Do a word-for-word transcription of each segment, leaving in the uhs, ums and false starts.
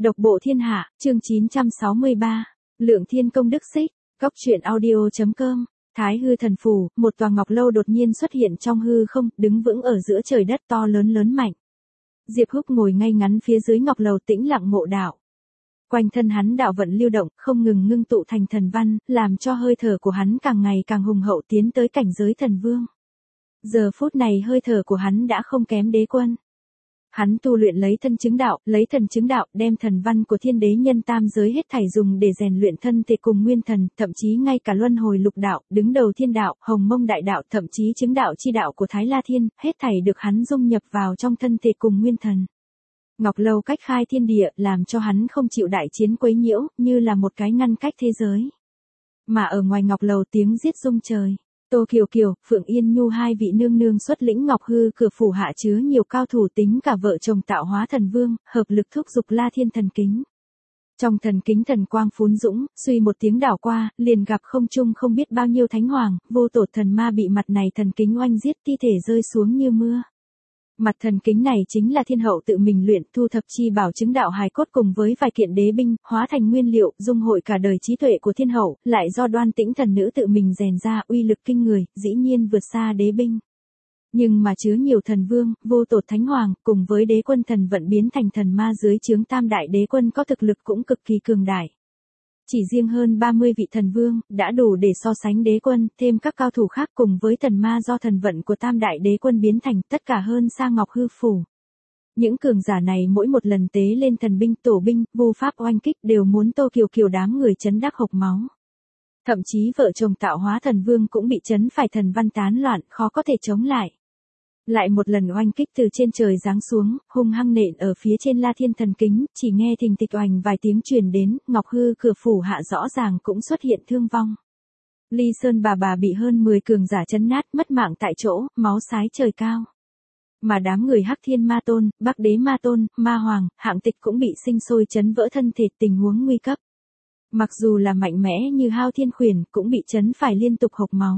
Độc bộ thiên hạ, chương chín trăm sáu mươi ba, Lượng Thiên Công Đức Xích, Góc truyện audio chấm com. Thái Hư Thần Phủ, một tòa ngọc lâu đột nhiên xuất hiện trong hư không, đứng vững ở giữa trời đất to lớn lớn mạnh. Diệp Húc ngồi ngay ngắn phía dưới ngọc lầu tĩnh lặng ngộ đạo. Quanh thân hắn đạo vận lưu động, không ngừng ngưng tụ thành thần văn, làm cho hơi thở của hắn càng ngày càng hùng hậu tiến tới cảnh giới thần vương. Giờ phút này hơi thở của hắn đã không kém đế quân. Hắn tu luyện lấy thân chứng đạo, lấy thần chứng đạo, đem thần văn của thiên đế nhân tam giới hết thảy dùng để rèn luyện thân thể cùng nguyên thần, thậm chí ngay cả luân hồi lục đạo, đứng đầu thiên đạo, hồng mông đại đạo, thậm chí chứng đạo chi đạo của Thái La Thiên, hết thảy được hắn dung nhập vào trong thân thể cùng nguyên thần. Ngọc lâu cách khai thiên địa, làm cho hắn không chịu đại chiến quấy nhiễu, như là một cái ngăn cách thế giới. Mà ở ngoài ngọc lầu tiếng giết rung trời. Tô Kiều Kiều, Phượng Yên Nhu hai vị nương nương xuất lĩnh Ngọc Hư cửa phủ hạ chứa nhiều cao thủ tính cả vợ chồng tạo hóa thần vương, hợp lực thúc giục La Thiên thần kính. Trong thần kính thần quang phún dũng, suy một tiếng đảo qua, liền gặp không trung không biết bao nhiêu thánh hoàng, vô tổ thần ma bị mặt này thần kính oanh giết, thi thể rơi xuống như mưa. Mặt thần kính này chính là thiên hậu tự mình luyện, thu thập chi bảo chứng đạo hài cốt cùng với vài kiện đế binh, hóa thành nguyên liệu, dung hội cả đời trí tuệ của thiên hậu, lại do Đoan Tĩnh thần nữ tự mình rèn ra, uy lực kinh người, dĩ nhiên vượt xa đế binh. Nhưng mà chứa nhiều thần vương, vô tột thánh hoàng, cùng với đế quân thần vận biến thành thần ma dưới chướng tam đại đế quân có thực lực cũng cực kỳ cường đại. Chỉ riêng hơn ba mươi vị thần vương, đã đủ để so sánh đế quân, thêm các cao thủ khác cùng với thần ma do thần vận của tam đại đế quân biến thành, tất cả hơn xa Ngọc Hư Phủ. Những cường giả này mỗi một lần tế lên thần binh, tổ binh, vu pháp oanh kích đều muốn Tô Kiều Kiều đám người chấn đắc hộc máu. Thậm chí vợ chồng tạo hóa thần vương cũng bị chấn phải thần văn tán loạn, khó có thể chống lại. Lại một lần oanh kích từ trên trời giáng xuống, hung hăng nện ở phía trên La Thiên thần kính, chỉ nghe thình thịch oành vài tiếng truyền đến, Ngọc Hư cửa phủ hạ rõ ràng cũng xuất hiện thương vong. Ly Sơn bà bà bị hơn mười cường giả chấn nát, mất mạng tại chỗ, máu xái trời cao. Mà đám người Hắc Thiên Ma Tôn, Bắc Đế Ma Tôn, Ma Hoàng, Hạng Tịch cũng bị sinh sôi chấn vỡ thân thể, tình huống nguy cấp. Mặc dù là mạnh mẽ như Hao Thiên Khuyển, cũng bị chấn phải liên tục hộc máu.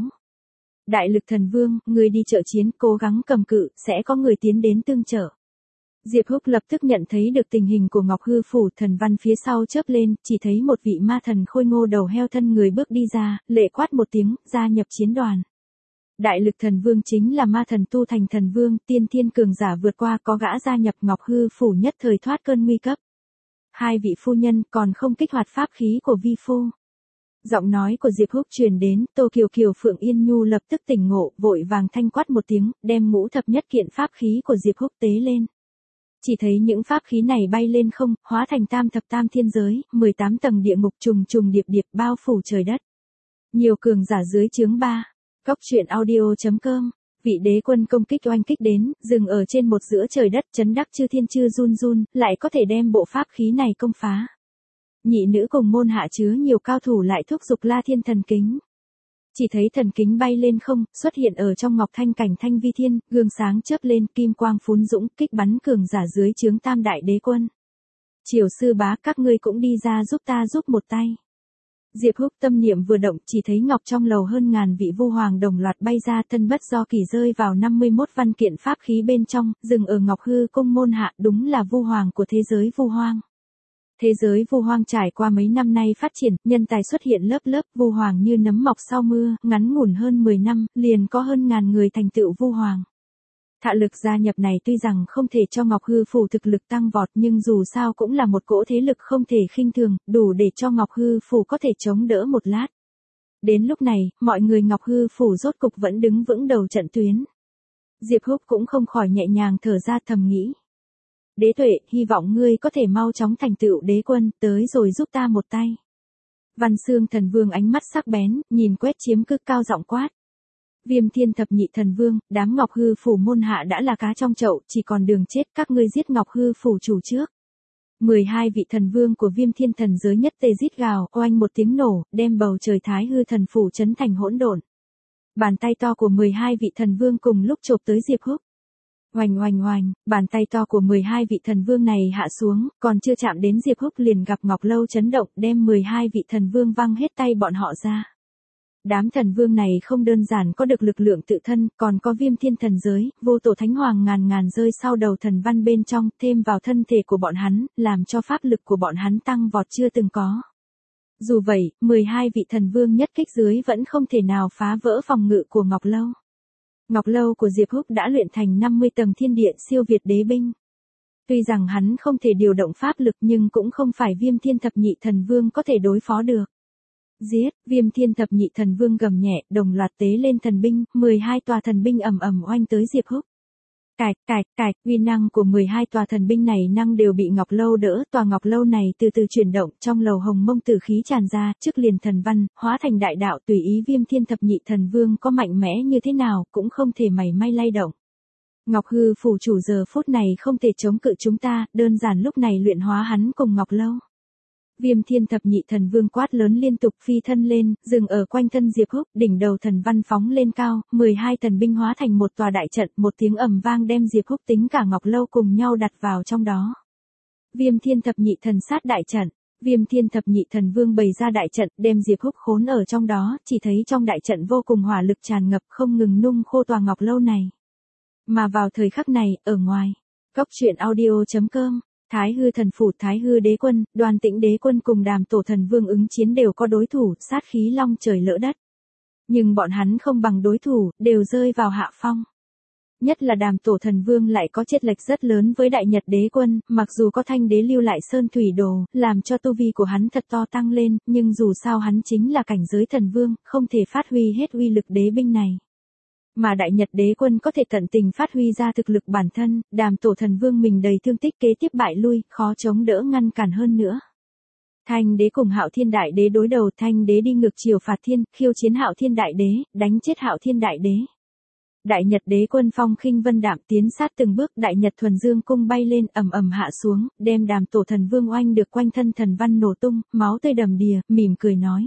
Đại lực thần vương, người đi trợ chiến, cố gắng cầm cự, sẽ có người tiến đến tương trợ. Diệp Húc lập tức nhận thấy được tình hình của Ngọc Hư Phủ, thần văn phía sau chớp lên, chỉ thấy một vị ma thần khôi ngô đầu heo thân người bước đi ra, lệ quát một tiếng, gia nhập chiến đoàn. Đại lực thần vương chính là ma thần tu thành thần vương, tiên thiên cường giả vượt qua, có gã gia nhập Ngọc Hư Phủ nhất thời thoát cơn nguy cấp. Hai vị phu nhân còn không kích hoạt pháp khí của vi phu. Giọng nói của Diệp Húc truyền đến, Tô Kiều Kiều Phượng Yên Nhu lập tức tỉnh ngộ, vội vàng thanh quát một tiếng, đem ngũ thập nhất kiện pháp khí của Diệp Húc tế lên. Chỉ thấy những pháp khí này bay lên không, hóa thành tam thập tam thiên giới, mười tám tầng địa ngục trùng trùng điệp điệp bao phủ trời đất. Nhiều cường giả dưới chướng ba. Góc truyện audio chấm com. Vị đế quân công kích oanh kích đến, dừng ở trên một giữa trời đất, chấn đắc chư thiên chư run run, lại có thể đem bộ pháp khí này công phá. Nhị nữ cùng môn hạ chứa nhiều cao thủ lại thúc giục La Thiên thần kính. Chỉ thấy thần kính bay lên không, xuất hiện ở trong ngọc thanh cảnh thanh vi thiên, gương sáng chớp lên, kim quang phún dũng, kích bắn cường giả dưới chướng tam đại đế quân. Triều sư bá, các ngươi cũng đi ra giúp ta giúp một tay. Diệp Húc tâm niệm vừa động, chỉ thấy ngọc trong lầu hơn ngàn vị vu hoàng đồng loạt bay ra, thân bất do kỳ rơi vào năm mươi mốt văn kiện pháp khí bên trong, dừng ở Ngọc Hư cung môn hạ, đúng là vu hoàng của thế giới vu hoang. Thế giới vu hoang trải qua mấy năm nay phát triển, nhân tài xuất hiện lớp lớp, vu hoàng như nấm mọc sau mưa, ngắn ngủn hơn mười năm, liền có hơn ngàn người thành tựu vu hoàng. Thạ lực gia nhập này tuy rằng không thể cho Ngọc Hư Phủ thực lực tăng vọt, nhưng dù sao cũng là một cỗ thế lực không thể khinh thường, đủ để cho Ngọc Hư Phủ có thể chống đỡ một lát. Đến lúc này, mọi người Ngọc Hư Phủ rốt cục vẫn đứng vững đầu trận tuyến. Diệp Húc cũng không khỏi nhẹ nhàng thở ra, thầm nghĩ. Đế tuệ, hy vọng ngươi có thể mau chóng thành tựu đế quân, tới rồi giúp ta một tay. Văn Xương thần vương ánh mắt sắc bén, nhìn quét chiếm cứ cao giọng quát. Viêm Thiên thập nhị thần vương, đám Ngọc Hư Phủ môn hạ đã là cá trong chậu, chỉ còn đường chết, các ngươi giết Ngọc Hư Phủ chủ trước. mười hai vị thần vương của Viêm Thiên thần giới nhất tề rít gào, oanh một tiếng nổ, đem bầu trời Thái Hư thần phủ chấn thành hỗn độn. Bàn tay to của mười hai vị thần vương cùng lúc chộp tới Diệp Húc. Oanh oanh oanh, bàn tay to của mười hai vị thần vương này hạ xuống, còn chưa chạm đến Diệp Húc liền gặp ngọc lâu chấn động, đem mười hai vị thần vương văng hết tay bọn họ ra. Đám thần vương này không đơn giản có được lực lượng tự thân, còn có viêm thiên thần giới, vô tổ thánh hoàng ngàn ngàn rơi sau đầu thần văn bên trong, thêm vào thân thể của bọn hắn, làm cho pháp lực của bọn hắn tăng vọt chưa từng có. Dù vậy, mười hai vị thần vương nhất kích dưới vẫn không thể nào phá vỡ phòng ngự của Ngọc Lâu. Ngọc Lâu của Diệp Húc đã luyện thành năm mươi tầng thiên địa siêu việt đế binh. Tuy rằng hắn không thể điều động pháp lực nhưng cũng không phải viêm thiên thập nhị thần vương có thể đối phó được. Giết, viêm thiên thập nhị thần vương gầm nhẹ, đồng loạt tế lên thần binh, mười hai tòa thần binh ầm ầm oanh tới Diệp Húc. Cạch, cạch, cạch, uy năng của mười hai tòa thần binh này năng đều bị Ngọc Lâu đỡ, tòa Ngọc Lâu này từ từ chuyển động, trong lầu hồng mông tử khí tràn ra, trước liền thần văn, hóa thành đại đạo, tùy ý viêm thiên thập nhị thần vương có mạnh mẽ như thế nào, cũng không thể mảy may lay động. Ngọc Hư phủ chủ giờ phút này không thể chống cự chúng ta, đơn giản lúc này luyện hóa hắn cùng Ngọc Lâu. Viêm thiên thập nhị thần vương quát lớn liên tục phi thân lên, dừng ở quanh thân Diệp Húc, đỉnh đầu thần văn phóng lên cao, mười hai thần binh hóa thành một tòa đại trận, một tiếng ầm vang đem Diệp Húc tính cả Ngọc Lâu cùng nhau đặt vào trong đó. Viêm thiên thập nhị thần sát đại trận, viêm thiên thập nhị thần vương bày ra đại trận, đem Diệp Húc khốn ở trong đó, chỉ thấy trong đại trận vô cùng hỏa lực tràn ngập không ngừng nung khô tòa Ngọc Lâu này. Mà vào thời khắc này, ở ngoài, Cốc truyện audio chấm com, Thái Hư thần phủ Thái Hư đế quân, Đoàn Tĩnh đế quân cùng Đàm Tổ thần vương ứng chiến đều có đối thủ, sát khí long trời lỡ đất. Nhưng bọn hắn không bằng đối thủ, đều rơi vào hạ phong. Nhất là Đàm Tổ thần vương lại có chênh lệch rất lớn với Đại Nhật đế quân, mặc dù có Thanh đế lưu lại sơn thủy đồ, làm cho tu vi của hắn thật to tăng lên, nhưng dù sao hắn chính là cảnh giới thần vương, không thể phát huy hết uy lực đế binh này. Mà Đại Nhật đế quân có thể tận tình phát huy ra thực lực bản thân, Đàm Tổ thần vương mình đầy thương tích kế tiếp bại lui, khó chống đỡ ngăn cản hơn nữa. Thanh đế cùng Hạo Thiên đại đế đối đầu, Thanh đế đi ngược chiều phạt thiên, khiêu chiến Hạo Thiên đại đế, đánh chết Hạo Thiên đại đế. Đại Nhật đế quân phong khinh vân đạm tiến sát từng bước, Đại Nhật thuần dương cung bay lên, ầm ầm hạ xuống, đem Đàm Tổ thần vương oanh được quanh thân thần văn nổ tung, máu tươi đầm đìa, mỉm cười nói: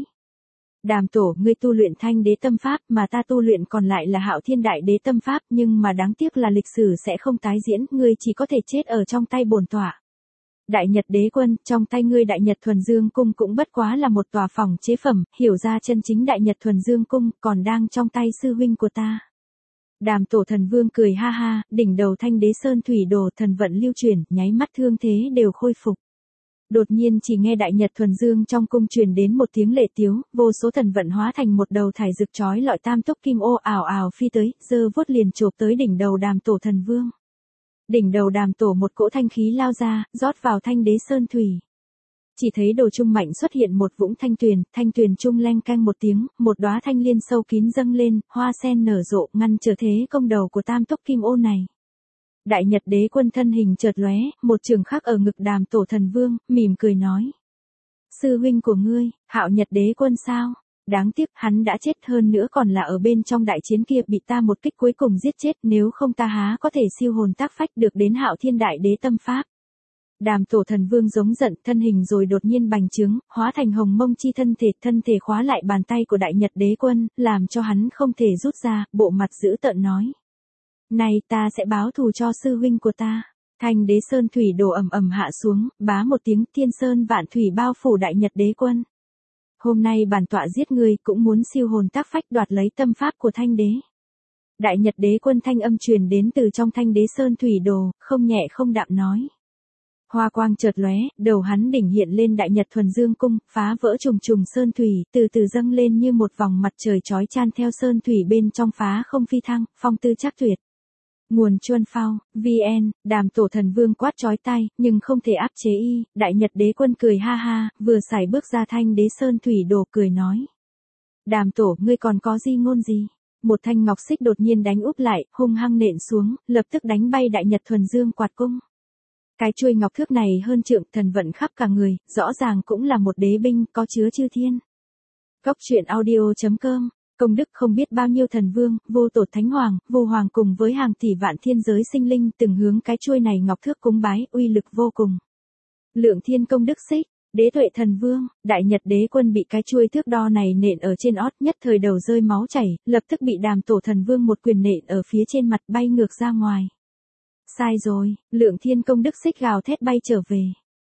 Đàm Tổ, ngươi tu luyện Thanh đế tâm pháp, mà ta tu luyện còn lại là Hạo Thiên đại đế tâm pháp, nhưng mà đáng tiếc là lịch sử sẽ không tái diễn, ngươi chỉ có thể chết ở trong tay bổn tọa. Đại Nhật đế quân, trong tay ngươi Đại Nhật thuần dương cung cũng bất quá là một tòa phòng chế phẩm, hiểu ra chân chính Đại Nhật thuần dương cung còn đang trong tay sư huynh của ta. Đàm Tổ thần vương cười ha ha, đỉnh đầu Thanh đế sơn thủy đồ, thần vận lưu chuyển, nháy mắt thương thế đều khôi phục. Đột nhiên chỉ nghe Đại Nhật thuần dương trong cung truyền đến một tiếng lệ tiếu, vô số thần vận hóa thành một đầu thải rực chói lọi tam túc kim ô ảo ảo phi tới, giơ vuốt liền chộp tới đỉnh đầu Đàm Tổ thần vương. Đỉnh đầu Đàm Tổ một cỗ thanh khí lao ra, rót vào Thanh đế sơn thủy. Chỉ thấy đồ trung mạnh xuất hiện một vũng thanh tuyền, thanh tuyền trung leng canh một tiếng, một đóa thanh liên sâu kín dâng lên, hoa sen nở rộ, ngăn trở thế công đầu của tam túc kim ô này. Đại Nhật đế quân thân hình chợt lóe, một trường khắc ở ngực Đàm Tổ thần vương, mỉm cười nói: Sư huynh của ngươi, Hạo Nhật đế quân sao? Đáng tiếc hắn đã chết, hơn nữa còn là ở bên trong đại chiến kia bị ta một kích cuối cùng giết chết, nếu không ta há có thể siêu hồn tác phách được đến Hạo Thiên đại đế tâm pháp. Đàm Tổ thần vương giống giận, thân hình rồi đột nhiên bành trướng, hóa thành hồng mông chi thân thể, thân thể khóa lại bàn tay của Đại Nhật đế quân, làm cho hắn không thể rút ra, bộ mặt dữ tợn nói: Này, ta sẽ báo thù cho sư huynh của ta. Thanh đế sơn thủy đồ ầm ầm hạ xuống, bá một tiếng, thiên sơn vạn thủy bao phủ Đại Nhật đế quân. Hôm nay bản tọa giết ngươi, cũng muốn siêu hồn tác phách đoạt lấy tâm pháp của Thanh đế. Đại Nhật đế quân thanh âm truyền đến từ trong Thanh đế sơn thủy đồ, không nhẹ không đạm nói. Hoa quang chợt lóe, đầu hắn đỉnh hiện lên Đại Nhật thuần dương cung, phá vỡ trùng trùng sơn thủy, từ từ dâng lên như một vòng mặt trời chói chan theo sơn thủy bên trong phá không phi thăng, phong tư chắc tuyệt. Nguồn Chuân Phao, vn, Đàm Tổ thần vương quát chói tai, nhưng không thể áp chế y, Đại Nhật đế quân cười ha ha, vừa xài bước ra Thanh đế sơn thủy đồ cười nói: Đàm Tổ, ngươi còn có di ngôn gì? Một thanh ngọc xích đột nhiên đánh úp lại, hung hăng nện xuống, lập tức đánh bay Đại Nhật thuần dương quạt cung. Cái chuôi ngọc thước này hơn trượng, thần vận khắp cả người, rõ ràng cũng là một đế binh, có chứa chư thiên. Cốc truyện audio chấm com, công đức không biết bao nhiêu thần vương, vô tổ thánh hoàng, vô hoàng cùng với hàng tỷ vạn thiên giới sinh linh từng hướng cái chuôi này ngọc thước cúng bái, uy lực vô cùng. Lượng thiên công đức xích, đế tuệ thần vương, Đại Nhật đế quân bị cái chuôi thước đo này nện ở trên ót, nhất thời đầu rơi máu chảy, lập tức bị Đàm Tổ thần vương một quyền nện ở phía trên mặt, bay ngược ra ngoài. Sai rồi, lượng thiên công đức xích gào thét bay trở về.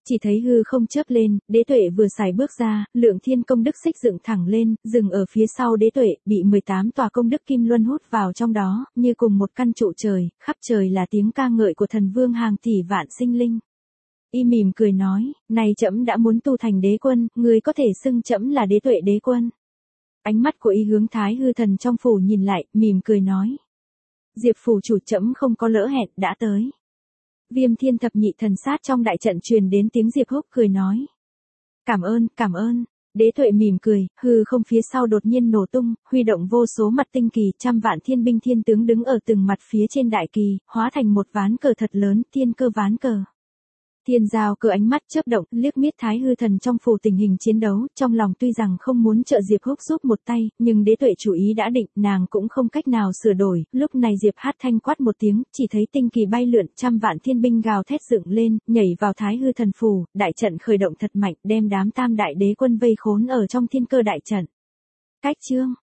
Chỉ thấy hư không chớp lên, đế tuệ vừa xài bước ra, lượng thiên công đức xích dựng thẳng lên, dừng ở phía sau đế tuệ, bị mười tám tòa công đức kim luân hút vào trong đó, như cùng một căn trụ trời, khắp trời là tiếng ca ngợi của thần vương hàng tỷ vạn sinh linh. Y mỉm cười nói, này trẫm đã muốn tu thành đế quân, người có thể xưng trẫm là đế tuệ đế quân. Ánh mắt của Y hướng Thái hư thần trong phủ nhìn lại, mỉm cười nói. Diệp phủ chủ trẫm không có lỡ hẹn, đã tới. Viêm thiên thập nhị thần sát trong đại trận truyền đến tiếng Diệp Húc cười nói. Cảm ơn, cảm ơn. Đế tuệ mỉm cười, hư không phía sau đột nhiên nổ tung, huy động vô số mặt tinh kỳ, trăm vạn thiên binh thiên tướng đứng ở từng mặt phía trên đại kỳ, hóa thành một ván cờ thật lớn, thiên cơ ván cờ. Thiên Giao Cơ ánh mắt chớp động, liếc miết Thái hư thần trong phủ tình hình chiến đấu, trong lòng tuy rằng không muốn trợ Diệp Húc giúp một tay, nhưng đế tuệ chủ ý đã định, nàng cũng không cách nào sửa đổi. Lúc này Diệp Hát thanh quát một tiếng, chỉ thấy tinh kỳ bay lượn, trăm vạn thiên binh gào thét dựng lên, nhảy vào Thái hư thần phủ, đại trận khởi động thật mạnh, đem đám tam đại đế quân vây khốn ở trong thiên cơ đại trận. Cách chương